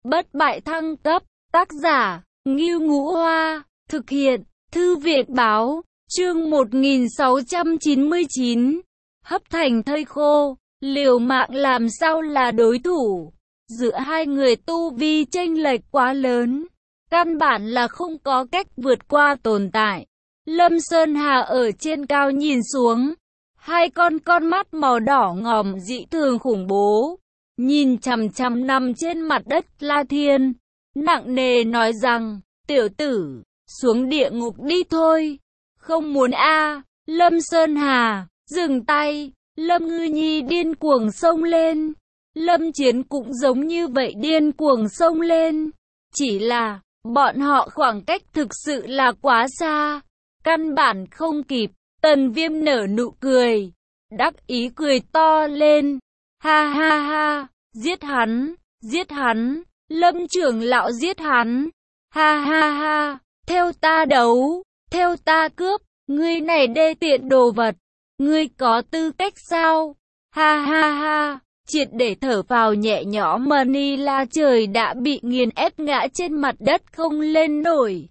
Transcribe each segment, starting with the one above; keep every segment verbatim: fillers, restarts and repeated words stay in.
bất bại thăng cấp, tác giả, Ngưu Ngũ Hoa, thực hiện, Thư viện báo, chương một nghìn sáu trăm chín mươi chín, hấp thành thây khô, liều mạng làm sao là đối thủ, giữa hai người tu vi chênh lệch quá lớn, căn bản là không có cách vượt qua tồn tại. Lâm Sơn Hà ở trên cao nhìn xuống, hai con con mắt màu đỏ ngòm dị thường khủng bố, nhìn chằm chằm nằm trên mặt đất La Thiên, nặng nề nói rằng, tiểu tử, xuống địa ngục đi thôi. Không muốn a à. Lâm Sơn Hà, dừng tay. Lâm Ngư Nhi điên cuồng xông lên. Lâm Chiến cũng giống như vậy điên cuồng xông lên. Chỉ là, bọn họ khoảng cách thực sự là quá xa, căn bản không kịp. Tần Viêm nở nụ cười, đắc ý cười to lên. Ha ha ha, giết hắn, giết hắn, Lâm trưởng lão giết hắn. Ha ha ha, theo ta đấu, theo ta cướp, ngươi này đê tiện đồ vật, ngươi có tư cách sao? Ha ha ha, triệt để thở vào nhẹ nhõm Manila trời đã bị nghiền ép ngã trên mặt đất không lên nổi.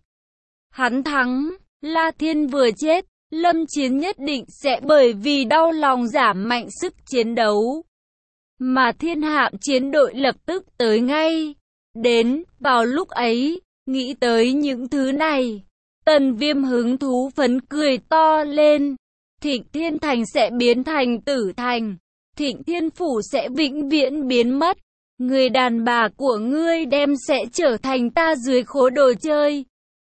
Hắn thắng, La Thiên vừa chết, Lâm Chiến nhất định sẽ bởi vì đau lòng giảm mạnh sức chiến đấu. Mà Thiên Hạm chiến đội lập tức tới ngay. Đến, vào lúc ấy, nghĩ tới những thứ này, Tần Viêm hứng thú phấn cười to lên. Thịnh Thiên Thành sẽ biến thành Tử Thành, Thịnh Thiên Phủ sẽ vĩnh viễn biến mất. Người đàn bà của ngươi đem sẽ trở thành ta dưới khố đồ chơi.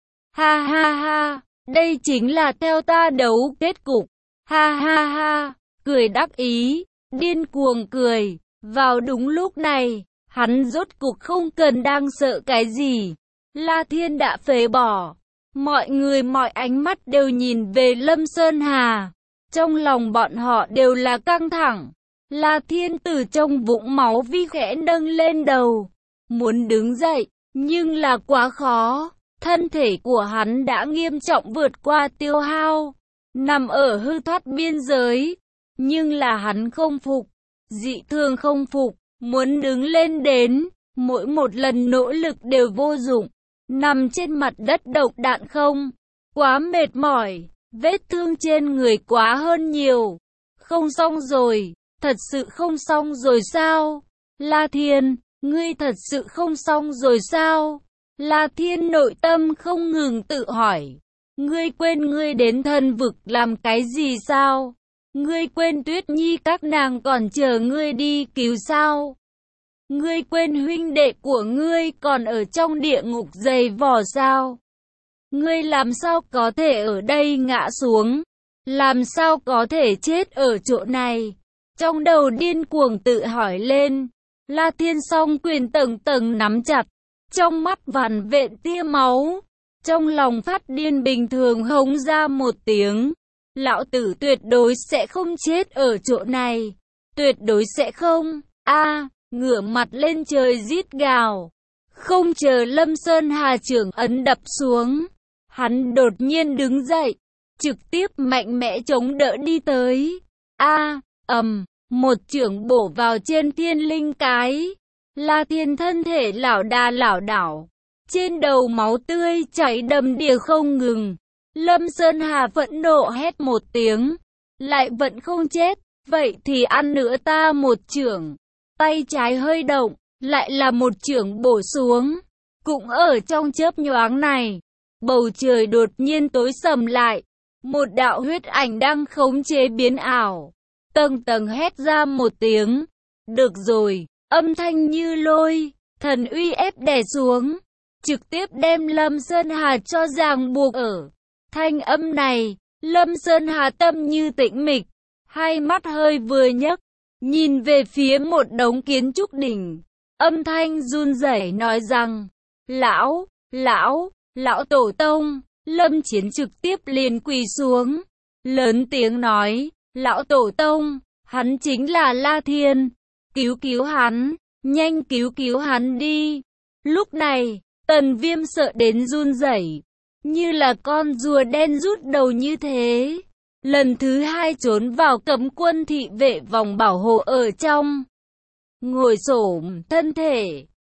Ha ha ha, đây chính là theo ta đấu kết cục. Ha ha ha, cười đắc ý, điên cuồng cười. Vào đúng lúc này, hắn rốt cuộc không cần đang sợ cái gì. La Thiên đã phế bỏ. Mọi người mọi ánh mắt đều nhìn về Lâm Sơn Hà. Trong lòng bọn họ đều là căng thẳng. La Thiên từ trong vũng máu vi khẽ nâng lên đầu, muốn đứng dậy, nhưng là quá khó. Thân thể của hắn đã nghiêm trọng vượt qua tiêu hao, nằm ở hư thoát biên giới. Nhưng là hắn không phục, dị thường không phục, muốn đứng lên đến, mỗi một lần nỗ lực đều vô dụng. Nằm trên mặt đất độc đạn không, quá mệt mỏi, vết thương trên người quá hơn nhiều. Không xong rồi, thật sự không xong rồi sao? La Thiên, ngươi thật sự không xong rồi sao? La Thiên nội tâm không ngừng tự hỏi. Ngươi quên ngươi đến thần vực làm cái gì sao? Ngươi quên Tuyết Nhi các nàng còn chờ ngươi đi cứu sao? Ngươi quên huynh đệ của ngươi còn ở trong địa ngục dày vò sao? Ngươi làm sao có thể ở đây ngã xuống? Làm sao có thể chết ở chỗ này? Trong đầu điên cuồng tự hỏi lên. La Thiên song quyền tầng tầng nắm chặt, trong mắt vằn vện tia máu, trong lòng phát điên bình thường hống ra một tiếng. Lão tử tuyệt đối sẽ không chết ở chỗ này, tuyệt đối sẽ không. A, à, ngửa mặt lên trời rít gào. Không chờ Lâm Sơn Hà trưởng ấn đập xuống, hắn đột nhiên đứng dậy, trực tiếp mạnh mẽ chống đỡ đi tới. A, à, ầm, một chưởng bổ vào trên thiên linh cái. La Thiên thân thể lảo đà lảo đảo, trên đầu máu tươi chảy đầm đìa không ngừng. Lâm Sơn Hà phẫn nộ hét một tiếng, lại vẫn không chết, vậy thì ăn nữa ta một chưởng. Tay trái hơi động, lại là một chưởng bổ xuống. Cũng ở trong chớp nhoáng này, bầu trời đột nhiên tối sầm lại, một đạo huyết ảnh đang khống chế biến ảo. Tầng tầng hét ra một tiếng. Được rồi, âm thanh như lôi, thần uy ép đè xuống, trực tiếp đem Lâm Sơn Hà cho ràng buộc ở. Thanh âm này, Lâm Sơn Hà tâm như tĩnh mịch, hai mắt hơi vừa nhấc, nhìn về phía một đống kiến trúc đỉnh, âm thanh run rẩy nói rằng, lão, lão, lão tổ tông. Lâm Chiến trực tiếp liền quỳ xuống, lớn tiếng nói, lão tổ tông, hắn chính là La Thiên, cứu cứu hắn, nhanh cứu cứu hắn đi. Lúc này, Tần Viêm sợ đến run rẩy, như là con rùa đen rút đầu như thế. Lần thứ hai trốn vào cấm quân thị vệ vòng bảo hộ ở trong. Ngồi xổm thân thể,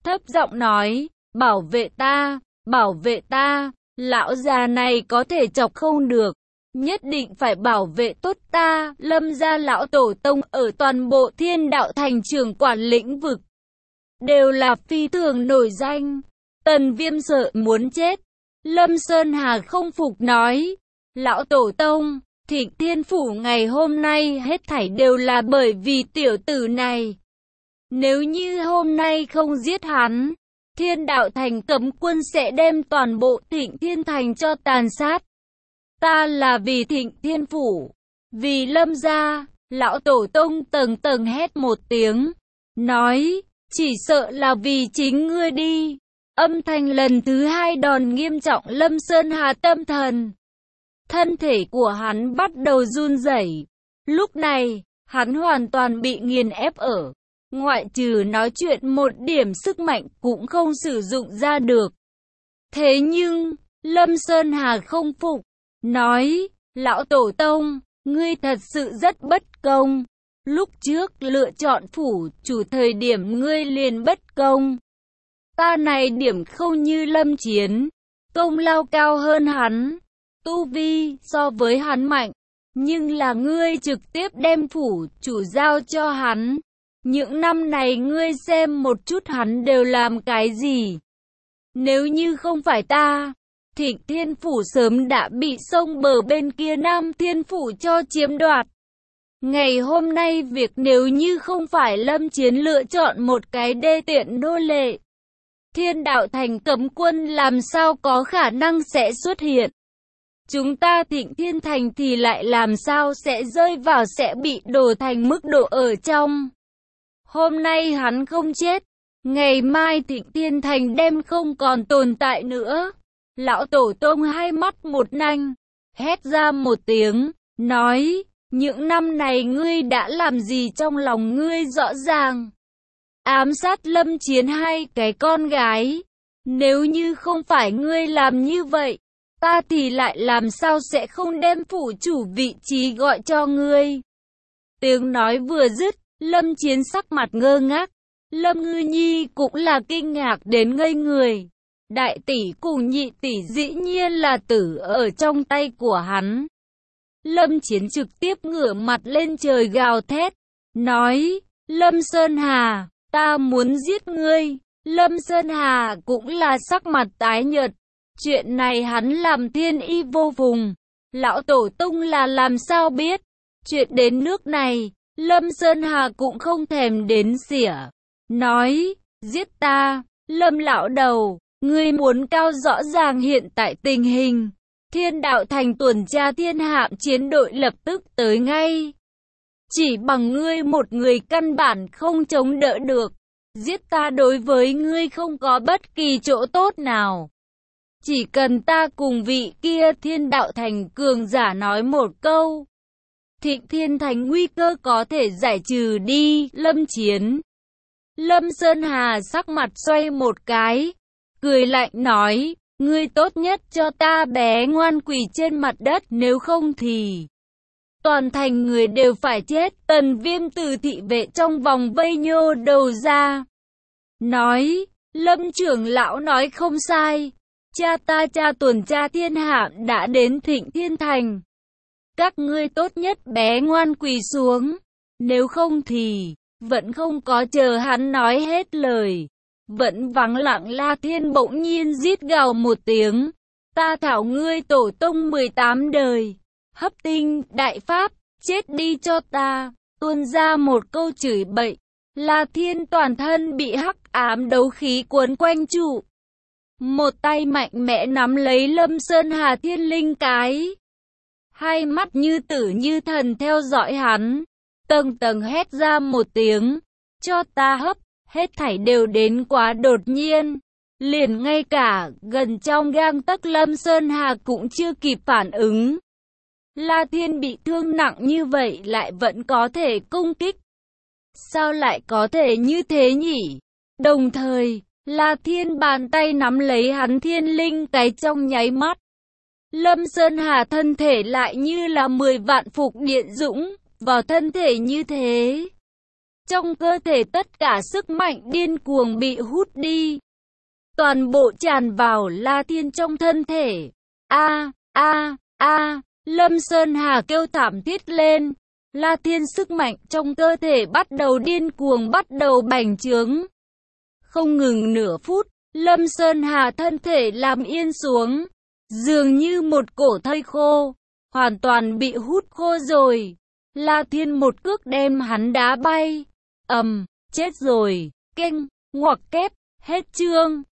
thấp giọng nói, bảo vệ ta, bảo vệ ta, lão già này có thể chọc không được, nhất định phải bảo vệ tốt ta. Lâm gia lão tổ tông ở toàn bộ Thiên Đạo Thành trưởng quản lĩnh vực, đều là phi thường nổi danh. Tần Viêm sợ muốn chết. Lâm Sơn Hà không phục nói, lão tổ tông, Thịnh Thiên Phủ ngày hôm nay hết thảy đều là bởi vì tiểu tử này. Nếu như hôm nay không giết hắn, Thiên Đạo Thành cấm quân sẽ đem toàn bộ Thịnh Thiên Thành cho tàn sát. Ta là vì Thịnh Thiên Phủ, vì Lâm gia. Lão tổ tông tầng tầng hét một tiếng, nói, chỉ sợ là vì chính ngươi đi. Âm thanh lần thứ hai đòn nghiêm trọng Lâm Sơn Hà tâm thần. Thân thể của hắn bắt đầu run rẩy. Lúc này, hắn hoàn toàn bị nghiền ép ở. Ngoại trừ nói chuyện một điểm sức mạnh cũng không sử dụng ra được. Thế nhưng, Lâm Sơn Hà không phục, nói, lão tổ tông, ngươi thật sự rất bất công. Lúc trước lựa chọn phủ chủ thời điểm ngươi liền bất công. Ta này điểm không như Lâm Chiến, công lao cao hơn hắn, tu vi so với hắn mạnh, nhưng là ngươi trực tiếp đem phủ chủ giao cho hắn. Những năm này ngươi xem một chút hắn đều làm cái gì. Nếu như không phải ta, Thịnh Thiên Phủ sớm đã bị sông bờ bên kia Nam Thiên Phủ cho chiếm đoạt. Ngày hôm nay việc nếu như không phải Lâm Chiến lựa chọn một cái đê tiện nô lệ, Thiên Đạo Thành cấm quân làm sao có khả năng sẽ xuất hiện. Chúng ta Thịnh Thiên Thành thì lại làm sao sẽ rơi vào sẽ bị đổ thành mức độ ở trong. Hôm nay hắn không chết, ngày mai Thịnh Thiên Thành đem không còn tồn tại nữa. Lão tổ tông hai mắt một nanh, hét ra một tiếng, nói, những năm này ngươi đã làm gì trong lòng ngươi rõ ràng. Ám sát Lâm Chiến hai cái con gái. Nếu như không phải ngươi làm như vậy, ta thì lại làm sao sẽ không đem phủ chủ vị trí gọi cho ngươi. Tiếng nói vừa dứt, Lâm Chiến sắc mặt ngơ ngác. Lâm Ngư Nhi cũng là kinh ngạc đến ngây người. Đại tỷ cùng nhị tỷ dĩ nhiên là tử ở trong tay của hắn. Lâm Chiến trực tiếp ngửa mặt lên trời gào thét, nói, Lâm Sơn Hà, ta muốn giết ngươi. Lâm Sơn Hà cũng là sắc mặt tái nhợt. Chuyện này hắn làm thiên y vô phùng. Lão tổ tông là làm sao biết. Chuyện đến nước này, Lâm Sơn Hà cũng không thèm đến xỉa. Nói, giết ta, Lâm lão đầu, ngươi muốn cao rõ ràng hiện tại tình hình. Thiên Đạo Thành tuần tra thiên hạm chiến đội lập tức tới ngay. Chỉ bằng ngươi một người căn bản không chống đỡ được. Giết ta đối với ngươi không có bất kỳ chỗ tốt nào. Chỉ cần ta cùng vị kia Thiên Đạo Thành cường giả nói một câu, Thịnh Thiên Thành nguy cơ có thể giải trừ đi. Lâm Chiến, Lâm Sơn Hà sắc mặt xoay một cái, cười lạnh nói, ngươi tốt nhất cho ta bé ngoan quỳ trên mặt đất, nếu không thì toàn thành người đều phải chết. Tần Viêm từ thị vệ trong vòng vây nhô đầu ra, nói, Lâm trưởng lão nói không sai, cha ta cha tuần tra thiên hạ đã đến Thịnh Thiên Thành. Các ngươi tốt nhất bé ngoan quỳ xuống, nếu không thì vẫn không có chờ hắn nói hết lời. Vẫn vắng lặng La Thiên bỗng nhiên rít gào một tiếng, ta thảo ngươi tổ tông mười tám đời, hấp tinh, đại pháp, chết đi cho ta, tuôn ra một câu chửi bậy. La Thiên toàn thân bị hắc ám đấu khí cuốn quanh trụ. Một tay mạnh mẽ nắm lấy Lâm Sơn Hà thiên linh cái. Hai mắt như tử như thần theo dõi hắn, tầng tầng hét ra một tiếng, cho ta hấp. Hết thảy đều đến quá đột nhiên, liền ngay cả gần trong gang tấc Lâm Sơn Hà cũng chưa kịp phản ứng. La Thiên bị thương nặng như vậy lại vẫn có thể công kích. Sao lại có thể như thế nhỉ? Đồng thời, La Thiên bàn tay nắm lấy hắn thiên linh cái trong nháy mắt. Lâm Sơn Hà thân thể lại như là mười vạn phục điện dũng vào thân thể như thế. Trong cơ thể tất cả sức mạnh điên cuồng bị hút đi. Toàn bộ tràn vào La Thiên trong thân thể. A, a, a, Lâm Sơn Hà kêu thảm thiết lên. La Thiên sức mạnh trong cơ thể bắt đầu điên cuồng bắt đầu bành trướng. Không ngừng nửa phút, Lâm Sơn Hà thân thể làm yên xuống. Dường như một cổ thây khô, hoàn toàn bị hút khô rồi. La Thiên một cước đem hắn đá bay. Ầm, chết rồi, keng, ngoặc kép, hết chương.